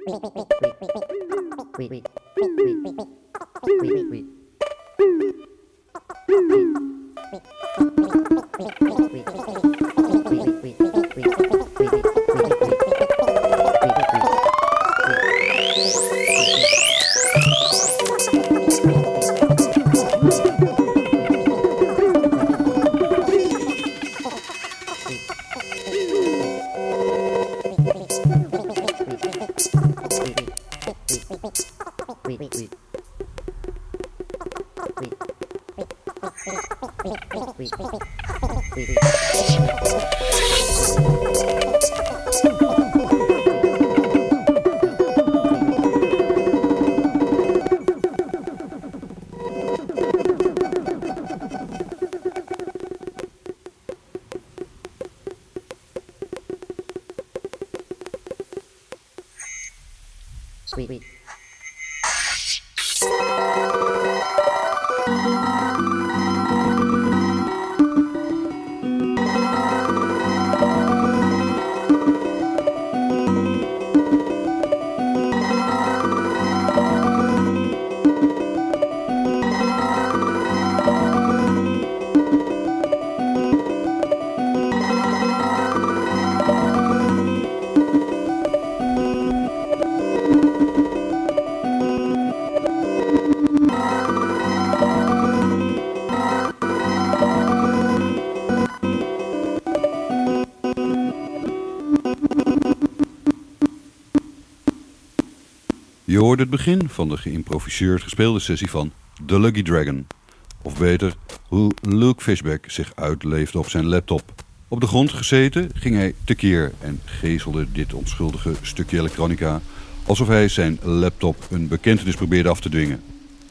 Je hoorde het begin van de geïmproviseerd gespeelde sessie van The Lucky Dragon. Of beter, hoe Luke Fishback zich uitleefde op zijn laptop. Op de grond gezeten ging hij tekeer en gezelde dit onschuldige stukje elektronica alsof hij zijn laptop een bekentenis probeerde af te dwingen.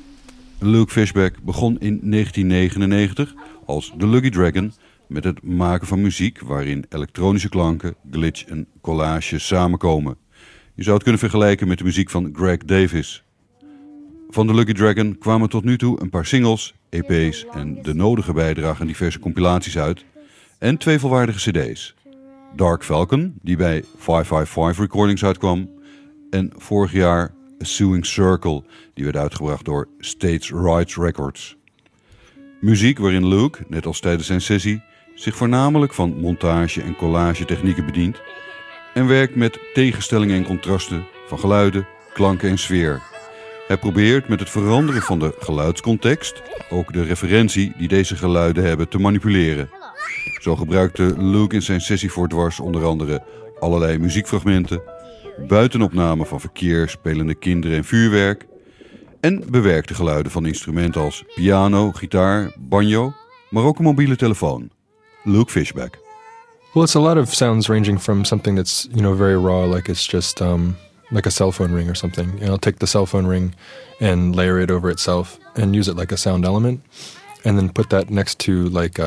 Luke Fishback begon in 1999 als The Lucky Dragon met het maken van muziek waarin elektronische klanken, glitch en collage samenkomen. Je zou het kunnen vergelijken met de muziek van Greg Davis. Van The Lucky Dragon kwamen tot nu toe een paar singles, EP's en de nodige bijdrage aan diverse compilaties uit. En 2 volwaardige cd's. Dark Falcon, die bij 555 Recordings uitkwam. En vorig jaar A Suing Circle, die werd uitgebracht door States Rights Records. Muziek waarin Luke, net als tijdens zijn sessie, zich voornamelijk van montage en collage technieken bedient. En werkt met tegenstellingen en contrasten van geluiden, klanken en sfeer. Hij probeert met het veranderen van de geluidscontext ook de referentie die deze geluiden hebben te manipuleren. Zo gebruikte Luke in zijn sessie voor Dwars onder andere allerlei muziekfragmenten, buitenopnamen van verkeer, spelende kinderen en vuurwerk en bewerkte geluiden van instrumenten als piano, gitaar, banjo, maar ook een mobiele telefoon. Luke Fishback. Well, it's a lot of sounds ranging from something that's, very raw, like it's just like a cell phone ring or something. I'll take the cell phone ring and layer it over itself and use it like a sound element, and then put that next to like,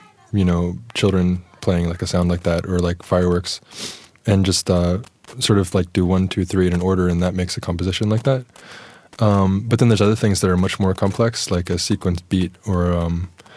children playing like a sound like that, or like fireworks, and just sort of like do 1, 2, 3 in an order, and that makes a composition like that. But then there's other things that are much more complex, like a sequence beat, or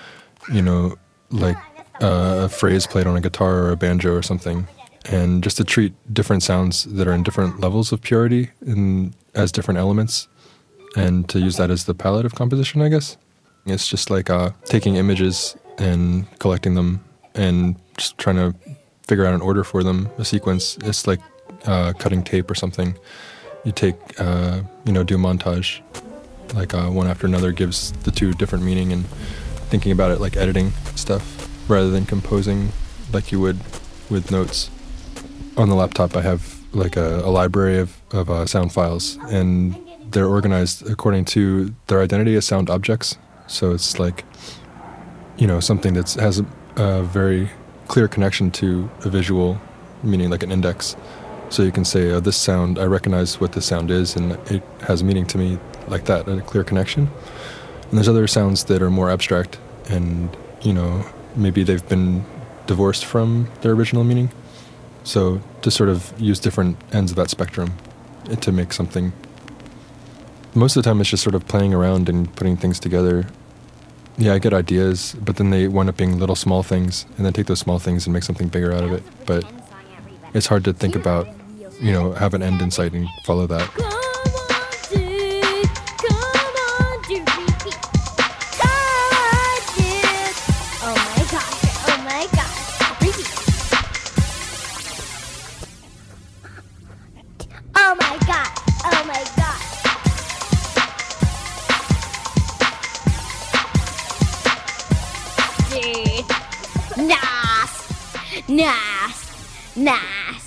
like a phrase played on a guitar or a banjo or something, and just to treat different sounds that are in different levels of purity as different elements, and to use that as the palette of composition, I guess. It's just like taking images and collecting them and just trying to figure out an order for them, a sequence. It's like cutting tape or something. You take, do montage, like one after another gives the two different meaning, and thinking about it like editing stuff rather than composing like you would with notes. On the laptop I have like a library of sound files, and they're organized according to their identity as sound objects. So it's like, something that has a very clear connection to a visual, meaning like an index. So you can say, this sound, I recognize what this sound is, and it has meaning to me like that, a clear connection. And there's other sounds that are more abstract, and, maybe they've been divorced from their original meaning. So to sort of use different ends of that spectrum to make something. Most of the time it's just sort of playing around and putting things together. Yeah, I get ideas, but then they wind up being little small things, and then take those small things and make something bigger out of it. But it's hard to think about have an end in sight and follow that. Come on, dude. Come on, dude. Repeat. Come on, dude. Oh my gosh. Oh my gosh. Repeat. Oh my god. Oh my god. Dude. Nice. Nice. Nice.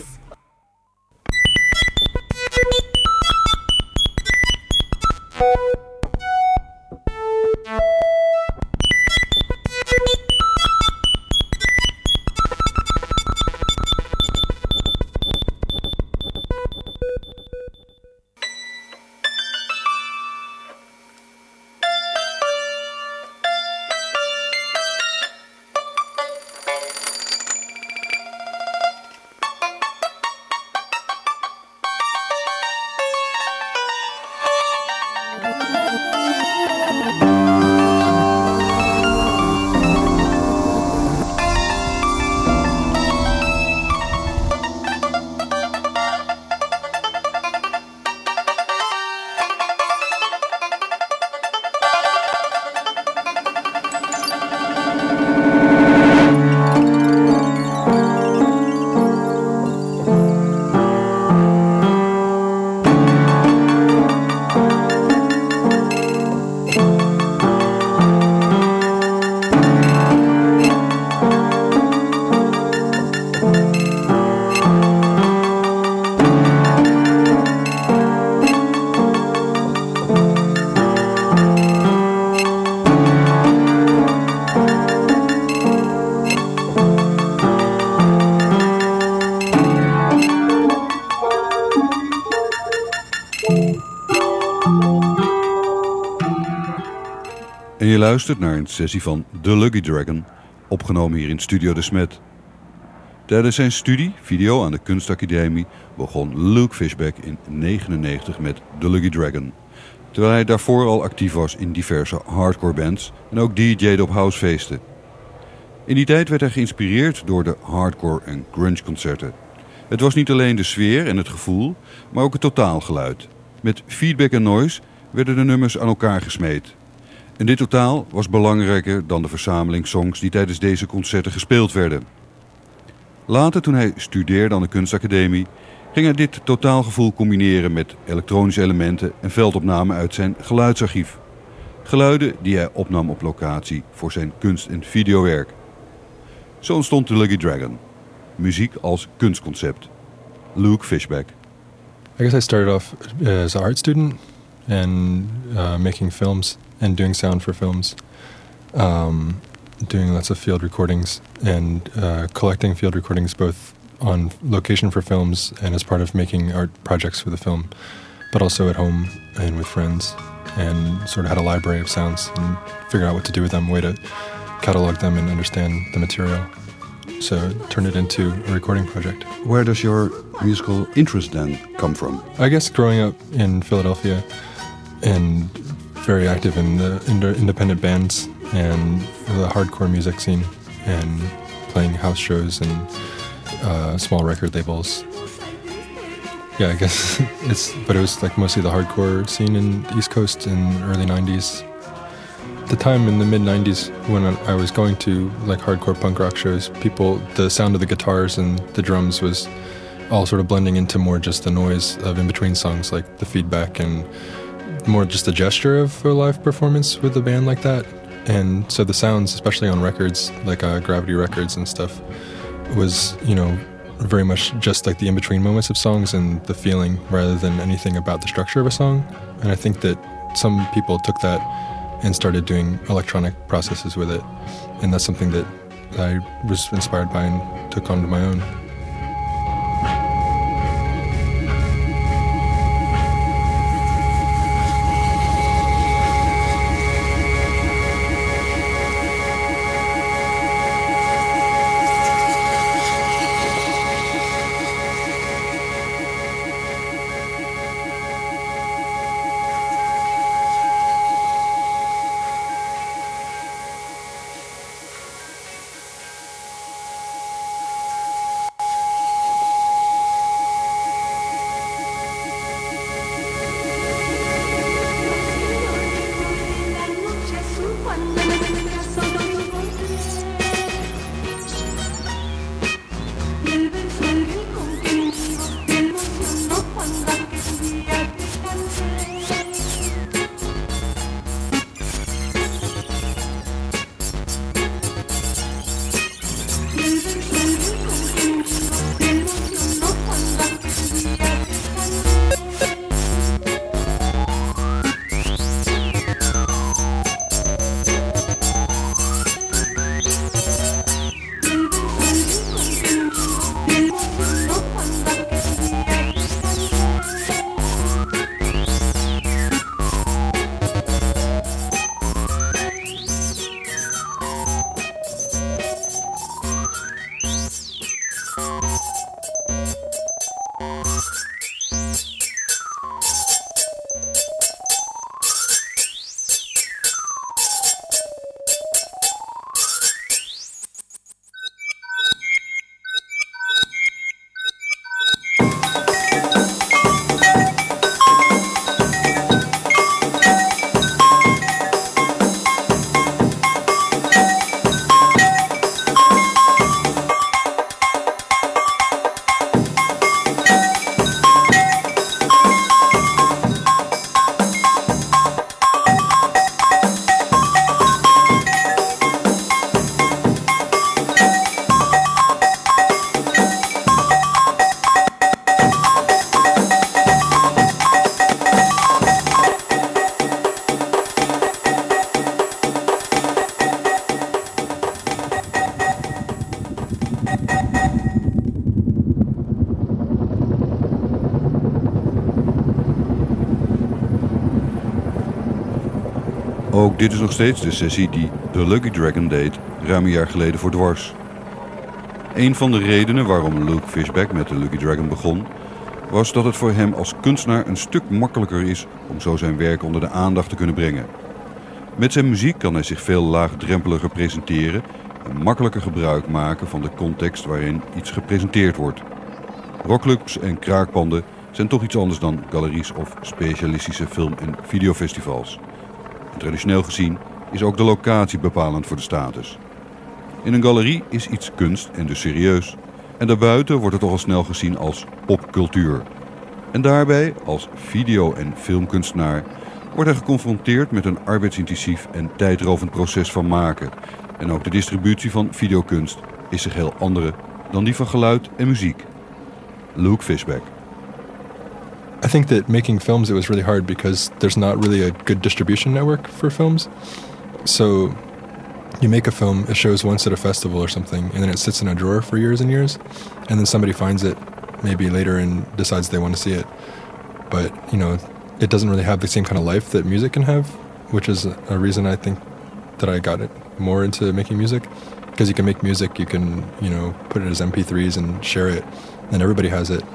En je luistert naar een sessie van The Lucky Dragon, opgenomen hier in Studio De Smet. Tijdens zijn studie video aan de Kunstacademie begon Luke Fishback in 1999 met The Lucky Dragon, terwijl hij daarvoor al actief was in diverse hardcore bands en ook DJ'de op housefeesten. In die tijd werd hij geïnspireerd door de hardcore en grunge concerten. Het was niet alleen de sfeer en het gevoel, maar ook het totaalgeluid. Met feedback en noise werden de nummers aan elkaar gesmeed. En dit totaal was belangrijker dan de verzameling songs die tijdens deze concerten gespeeld werden. Later, toen hij studeerde aan de Kunstacademie, ging hij dit totaalgevoel combineren met elektronische elementen en veldopnamen uit zijn geluidsarchief. Geluiden die hij opnam op locatie voor zijn kunst- en videowerk. Zo ontstond The Lucky Dragon. Muziek als kunstconcept. Luke Fishback. I guess I started off as an art student and making films and doing sound for films, doing lots of field recordings and collecting field recordings both on location for films and as part of making art projects for the film, but also at home and with friends, and sort of had a library of sounds and figure out what to do with them, way to catalog them and understand the material. So turn it into a recording project. Where does your musical interest then come from? I guess growing up in Philadelphia and very active in the independent bands and the hardcore music scene and playing house shows and small record labels. Yeah, I guess but it was like mostly the hardcore scene in the East Coast in the early 90s. The time in the mid 90s when I was going to like hardcore punk rock shows, the sound of the guitars and the drums was all sort of blending into more just the noise of in between songs, like the feedback and more just the gesture of a live performance with a band like that. And so the sounds, especially on records like Gravity Records and stuff, was, very much just like the in-between moments of songs and the feeling rather than anything about the structure of a song. And I think that some people took that and started doing electronic processes with it. And that's something that I was inspired by and took onto my own. ook dit is nog steeds de sessie die The Lucky Dragon deed ruim een jaar geleden voor Dwars. Een van de redenen waarom Luke Fishback met The Lucky Dragon begon, was dat het voor hem als kunstenaar een stuk makkelijker is om zo zijn werk onder de aandacht te kunnen brengen. Met zijn muziek kan hij zich veel laagdrempeliger presenteren en makkelijker gebruik maken van de context waarin iets gepresenteerd wordt. Rockclubs en kraakpanden zijn toch iets anders dan galeries of specialistische film- en videofestivals. En traditioneel gezien is ook de locatie bepalend voor de status. In een galerie is iets kunst en dus serieus. En daarbuiten wordt het toch al snel gezien als popcultuur. En daarbij, als video- en filmkunstenaar, wordt hij geconfronteerd met een arbeidsintensief en tijdrovend proces van maken. En ook de distributie van videokunst is zich heel andere dan die van geluid en muziek. Luke Fishback. I think that making films, it was really hard because there's not really a good distribution network for films. So you make a film, it shows once at a festival or something, and then it sits in a drawer for years and years, and then somebody finds it maybe later and decides they want to see it. But, it doesn't really have the same kind of life that music can have, which is a reason I think that I got it more into making music. Because you can make music, you can, put it as MP3s and share it, and everybody has it.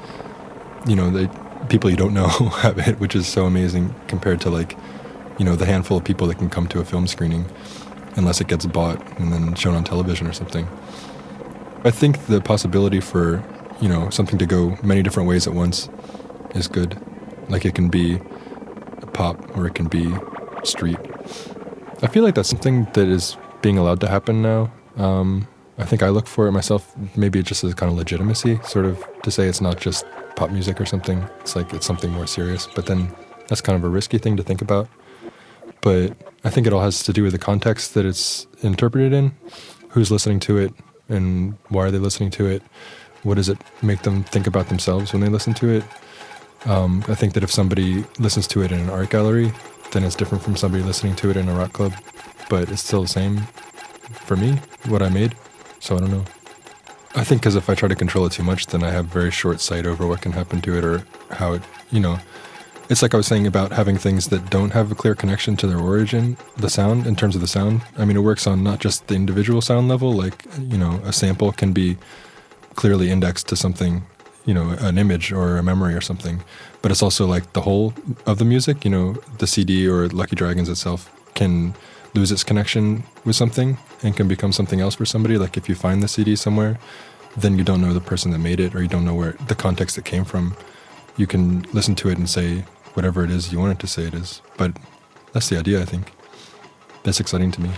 People you don't know have it, which is so amazing compared to the handful of people that can come to a film screening, unless it gets bought and then shown on television or something. I think the possibility for, something to go many different ways at once is good. Like it can be pop or it can be street. I feel like that's something that is being allowed to happen now. I think I look for it myself, maybe just as kind of legitimacy, sort of to say it's not just pop music or something. It's like it's something more serious. But then that's kind of a risky thing to think about. But I think it all has to do with the context that it's interpreted in, who's listening to it, and why are they listening to it? What does it make them think about themselves when they listen to it? I think that if somebody listens to it in an art gallery, then it's different from somebody listening to it in a rock club. But it's still the same for me, what I made. So I don't know. I think because if I try to control it too much, then I have very short sight over what can happen to it or how it, It's like I was saying about having things that don't have a clear connection to their origin, the sound, in terms of the sound. I mean, it works on not just the individual sound level, like, a sample can be clearly indexed to something, an image or a memory or something. But it's also like the whole of the music, the CD or Lucky Dragons itself can lose its connection with something and can become something else for somebody. Like if you find the CD somewhere, then you don't know the person that made it or you don't know where the context it came from. You can listen to it and say whatever it is you want it to say it is. But that's the idea, I think. That's exciting to me.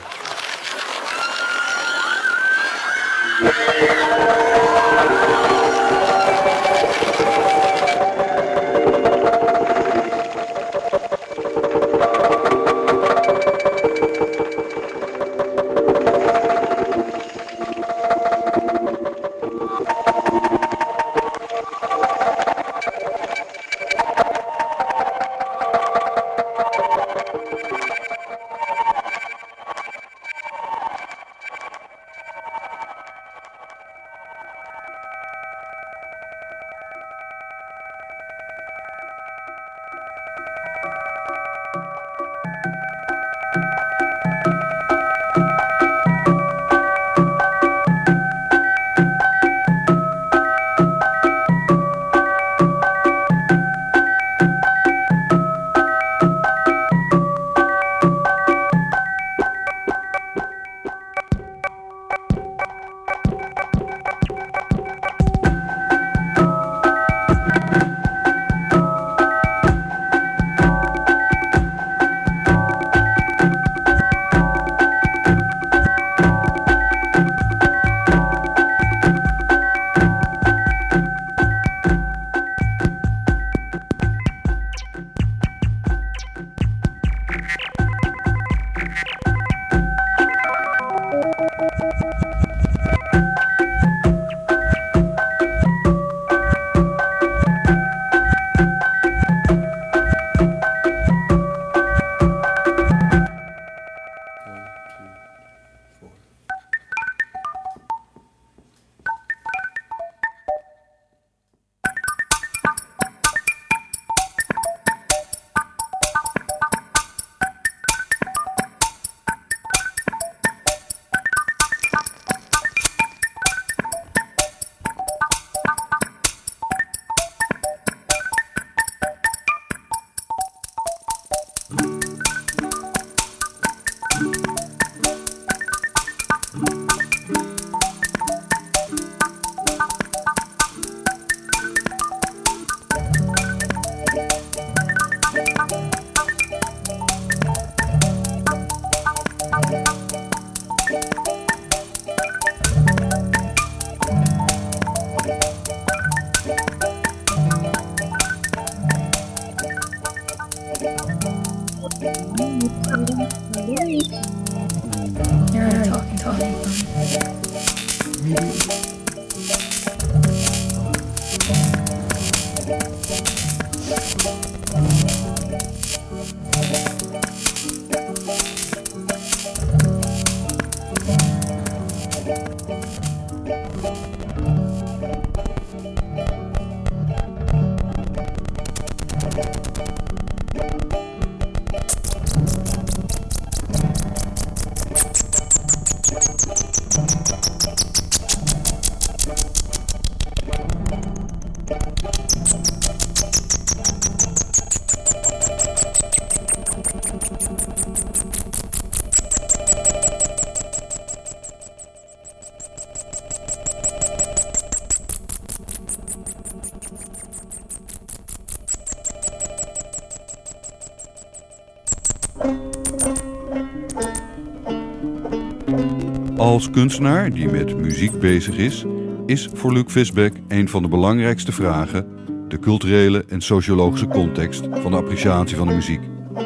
Als kunstenaar die met muziek bezig is voor Luc Visbeck een van de belangrijkste vragen de culturele en sociologische context van de appreciatie van de muziek.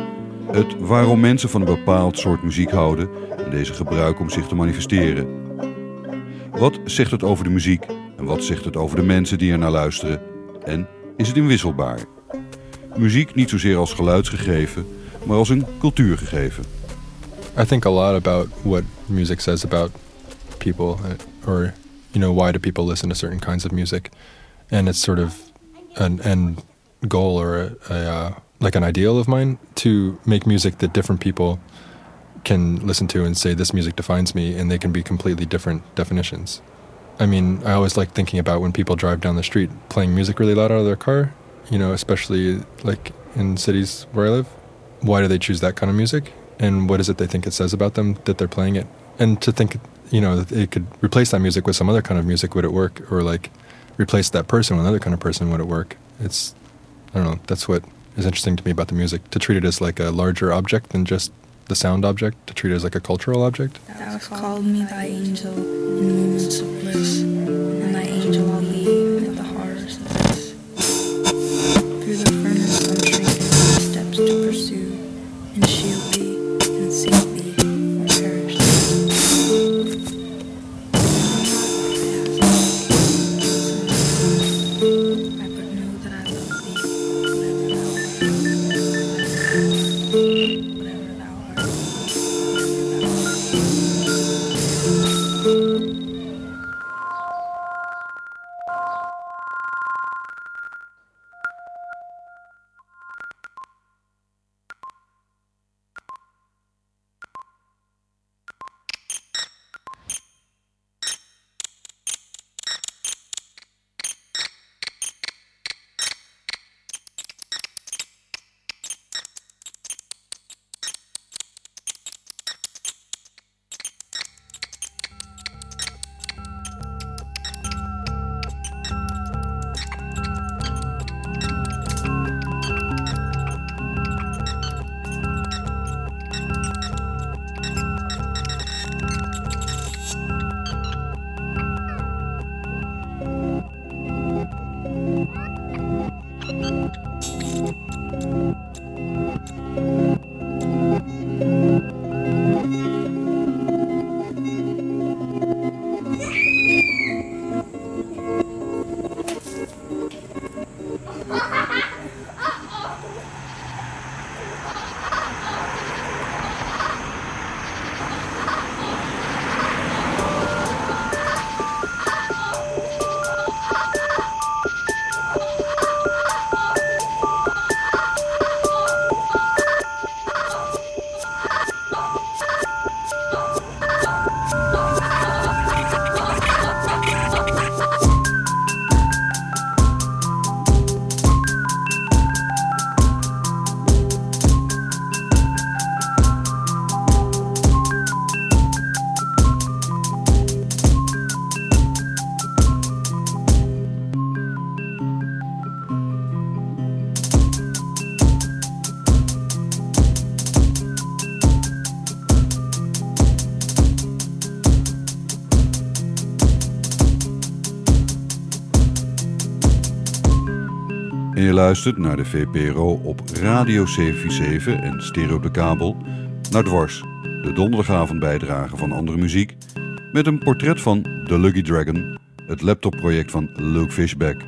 Het waarom mensen van een bepaald soort muziek houden en deze gebruiken om zich te manifesteren. Wat zegt het over de muziek en wat zegt het over de mensen die er naar luisteren? En is het inwisselbaar? Muziek niet zozeer als geluidsgegeven, maar als een cultuurgegeven. I think a lot about what music says about people, or why do people listen to certain kinds of music, and it's sort of an end goal or like an ideal of mine to make music that different people can listen to and say this music defines me, and they can be completely different definitions. I mean, I always like thinking about when people drive down the street playing music really loud out of their car, especially like in cities where I live. Why do they choose that kind of music? And what is it they think it says about them that they're playing it? And to think, that they could replace that music with some other kind of music, would it work? Or like replace that person with another kind of person, would it work? It's, I don't know, that's what is interesting to me about the music. To treat it as like a larger object than just the sound object, to treat it as like a cultural object. Thou hast called me thy angel in moments of bliss, and thy angel I'll leave at the horrors of this. Through the furnace unshrinking steps to pursue, and shield thee, and seal thee, or perish. I but know that I love thee, whatever thou art. En je luistert naar de VPRO op Radio 747 en stereo op de kabel naar Dwars, de donderdagavondbijdrage van Andere Muziek, met een portret van The Lucky Dragon, het laptopproject van Luke Fishback.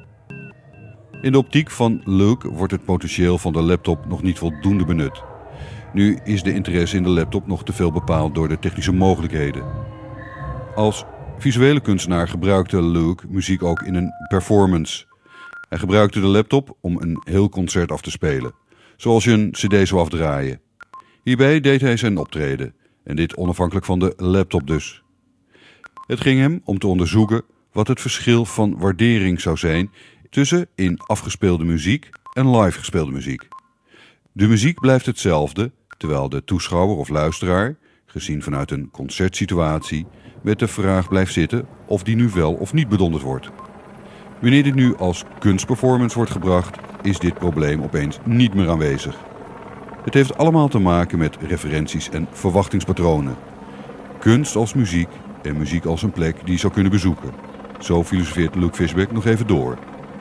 In de optiek van Luke wordt het potentieel van de laptop nog niet voldoende benut. Nu is de interesse in de laptop nog te veel bepaald door de technische mogelijkheden. Als visuele kunstenaar gebruikte Luke muziek ook in een performance. Hij gebruikte de laptop om een heel concert af te spelen, zoals je een cd zou afdraaien. Hierbij deed hij zijn optreden, en dit onafhankelijk van de laptop dus. Het ging hem om te onderzoeken wat het verschil van waardering zou zijn tussen in afgespeelde muziek en live gespeelde muziek. De muziek blijft hetzelfde, terwijl de toeschouwer of luisteraar, gezien vanuit een concertsituatie, met de vraag blijft zitten of die nu wel of niet bedonderd wordt. Wanneer dit nu als kunstperformance wordt gebracht, is dit probleem opeens niet meer aanwezig. Het heeft allemaal te maken met referenties en verwachtingspatronen. Kunst als muziek en muziek als een plek die je zou kunnen bezoeken. Zo filosofeert Luke Fishback nog even door.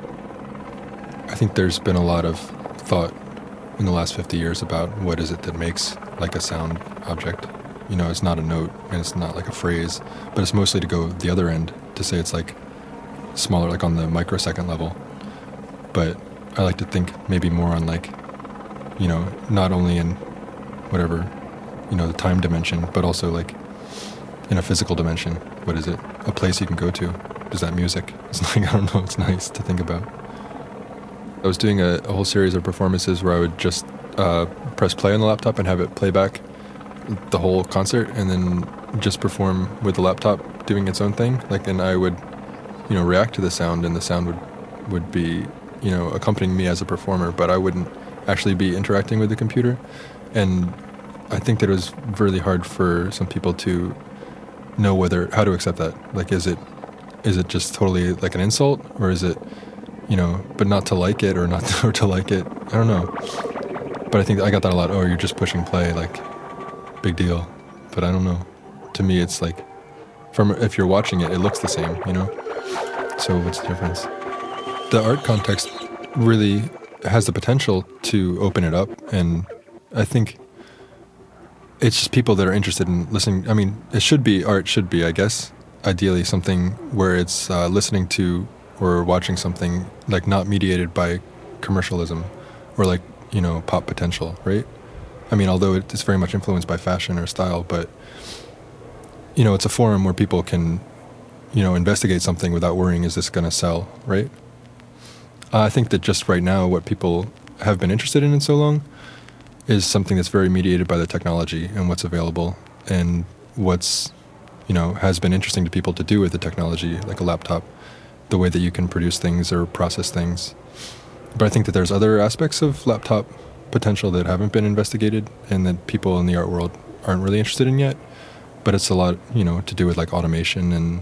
I think there's been a lot of thought in the last 50 years about what is it that makes like a sound object. You know, it's not a note and it's not like a phrase, but it's mostly to go the other end, to say it's like smaller, like on the microsecond level. But I like to think maybe more on like, you know, not only in whatever, you know, the time dimension, but also like in a physical dimension. What is it? A place you can go to. Is that music? It's like, I don't know, it's nice to think about. I was doing a whole series of performances where I would just press play on the laptop and have it play back the whole concert, and then just perform with the laptop doing its own thing. Like, and I would, you know, react to the sound, and the sound would be, you know, accompanying me as a performer, but I wouldn't actually be interacting with the computer. And I think that it was really hard for some people to know how to accept that. Like, is it just totally like an insult, or is it, you know, but not to like it or not or to like it? I don't know. But I think I got that a lot. Oh, you're just pushing play, like, big deal. But I don't know. To me, it's like, if you're watching it, it looks the same, you know? So what's the difference? The art context really has the potential to open it up, and I think it's just people that are interested in listening. I mean, art should be, I guess, ideally something where it's listening to or watching something like not mediated by commercialism or like, you know, pop potential, right? I mean, although it's very much influenced by fashion or style, but, you know, it's a forum where people can, you know, investigate something without worrying, is this going to sell, right? I think that just right now, what people have been interested in so long is something that's very mediated by the technology and what's available and what's, you know, has been interesting to people to do with the technology, like a laptop, the way that you can produce things or process things. But I think that there's other aspects of laptop potential that haven't been investigated and that people in the art world aren't really interested in yet. But it's a lot, you know, to do with like automation and,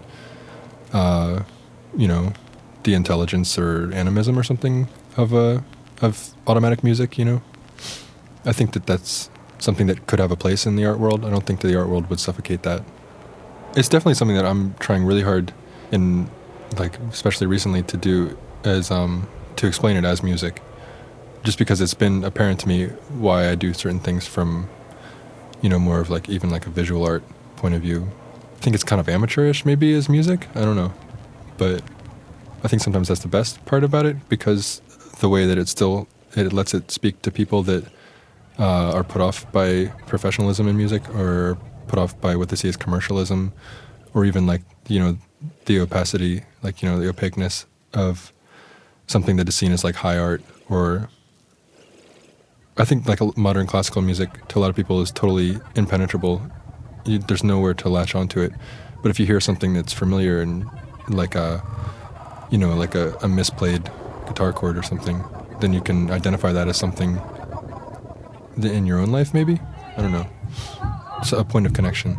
you know, the intelligence or animism or something of automatic music, you know. I think that that's something that could have a place in the art world. I don't think that the art world would suffocate that. It's definitely something that I'm trying really hard in, like, especially recently to do as, to explain it as music. Just because it's been apparent to me why I do certain things from, you know, more of like, even like a visual art point of view. I think it's kind of amateurish maybe as music. I don't know. But I think sometimes that's the best part about it, because the way that it lets it speak to people that are put off by professionalism in music, or put off by what they see as commercialism, or even like, you know, the opacity, like, you know, the opaqueness of something that is seen as like high art. Or I think like modern classical music to a lot of people is totally impenetrable. There's nowhere to latch onto it. But if you hear something that's familiar and like you know, like a misplayed guitar chord or something, then you can identify that as something in your own life, maybe? I don't know. It's a point of connection.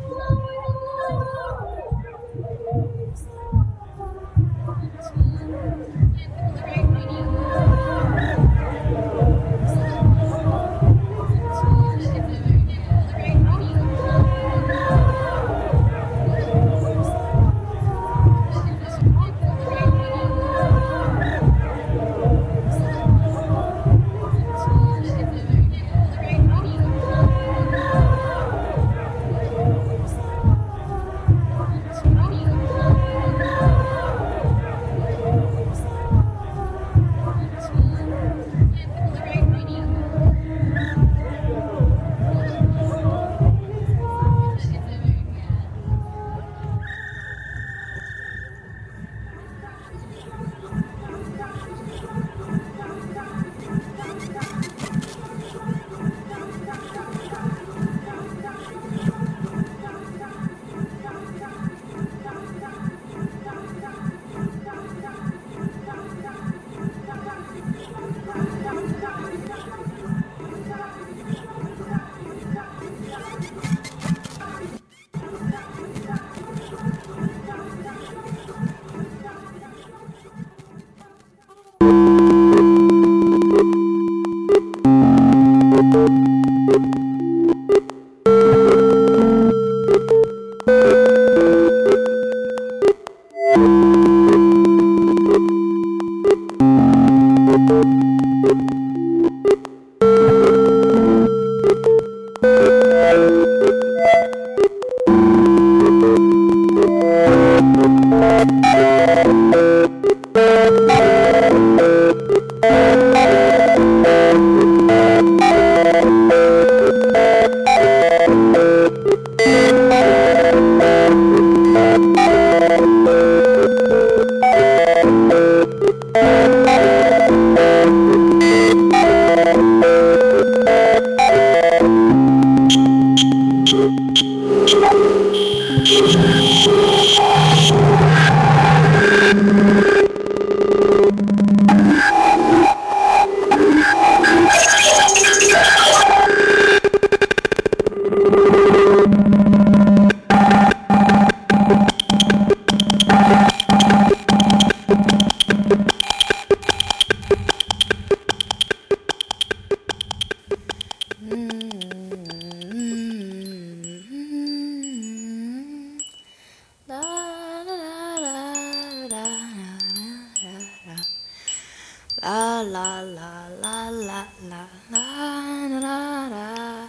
La la la la la la la la la la.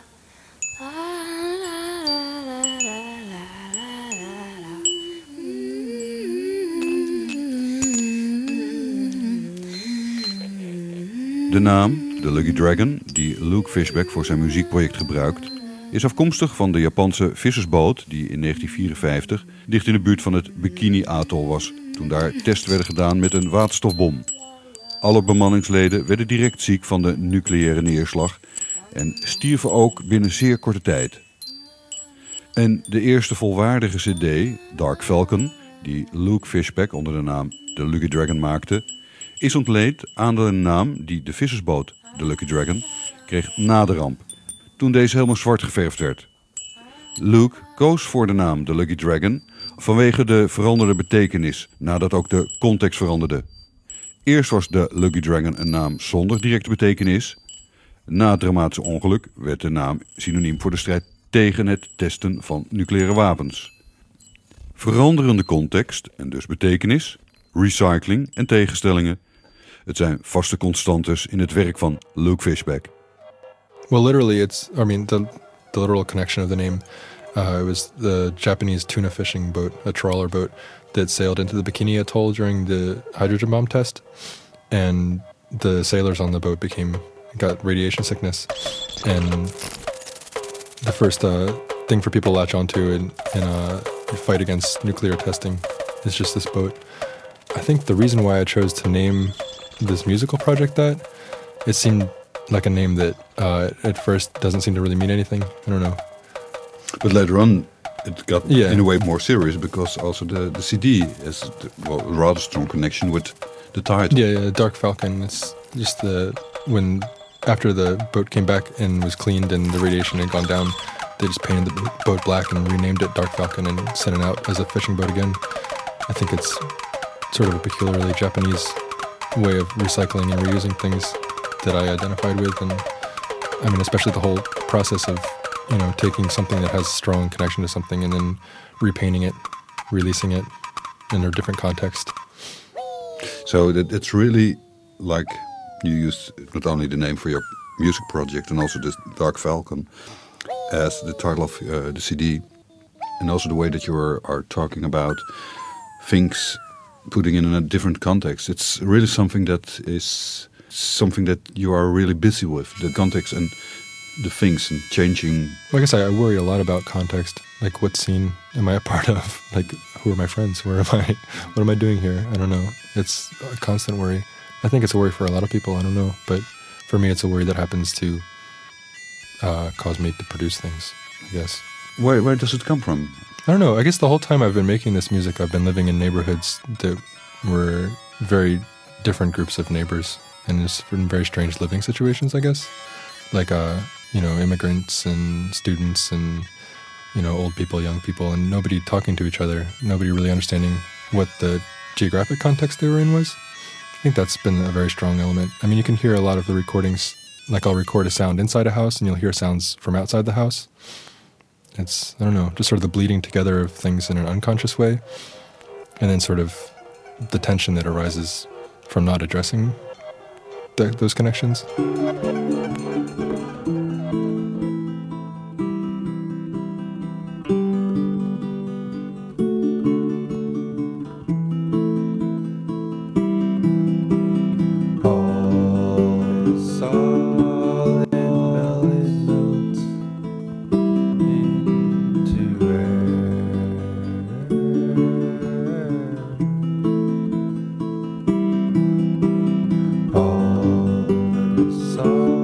De naam, The Lucky Dragon, die Luke Fishback voor zijn muziekproject gebruikt, is afkomstig van de Japanse vissersboot die in 1954 dicht in de buurt van het Bikini Atoll was, toen daar tests werden gedaan met een waterstofbom. Alle bemanningsleden werden direct ziek van de nucleaire neerslag en stierven ook binnen zeer korte tijd. En de eerste volwaardige cd, Dark Falcon, die Luke Fishback onder de naam The Lucky Dragon maakte, is ontleend aan de naam die de vissersboot, The Lucky Dragon, kreeg na de ramp, toen deze helemaal zwart geverfd werd. Luke koos voor de naam The Lucky Dragon vanwege de veranderde betekenis, nadat ook de context veranderde. Eerst was de Lucky Dragon een naam zonder directe betekenis. Na het dramatische ongeluk werd de naam synoniem voor de strijd tegen het testen van nucleaire wapens. Veranderende context en dus betekenis, recycling en tegenstellingen. Het zijn vaste constantes in het werk van Luke Fishback. Well, literally, the literal connection of the name, it was the Japanese tuna fishing boat, a trawler boat, that sailed into the Bikini Atoll during the hydrogen bomb test. And the sailors on the boat got radiation sickness. And the first thing for people to latch onto in fight against nuclear testing is just this boat. I think the reason why I chose to name this musical project that, it seemed like a name that at first doesn't seem to really mean anything. I don't know. But later on it got in a way more serious because also the CD has a rather strong connection with the title. Yeah, Dark Falcon. It's just after the boat came back and was cleaned and the radiation had gone down, they just painted the boat black and renamed it Dark Falcon and sent it out as a fishing boat again. I think it's sort of a peculiarly Japanese way of recycling and reusing things that I identified with, and I mean especially the whole process of taking something that has strong connection to something and then repainting it, releasing it in a different context. So it's really like you used not only the name for your music project and also the Dark Falcon as the title of the CD, and also the way that you are talking about things, putting in a different context. It's really something that you are really busy with, the context and the things and changing. Like I say, I worry a lot about context. Like, what scene am I a part of? Like, who are my friends? Where am I? What am I doing here? I don't know. It's a constant worry. I think it's a worry for a lot of people. I don't know. But for me, it's a worry that happens to cause me to produce things, I guess. Where does it come from? I don't know. I guess the whole time I've been making this music, I've been living in neighborhoods that were very different groups of neighbors. And it's been very strange living situations, I guess. Like, immigrants and students and, old people, young people, and nobody talking to each other, nobody really understanding what the geographic context they were in was. I think that's been a very strong element. I mean, you can hear a lot of the recordings, like I'll record a sound inside a house and you'll hear sounds from outside the house. It's, I don't know, just sort of the bleeding together of things in an unconscious way, and then sort of the tension that arises from not addressing those connections. All the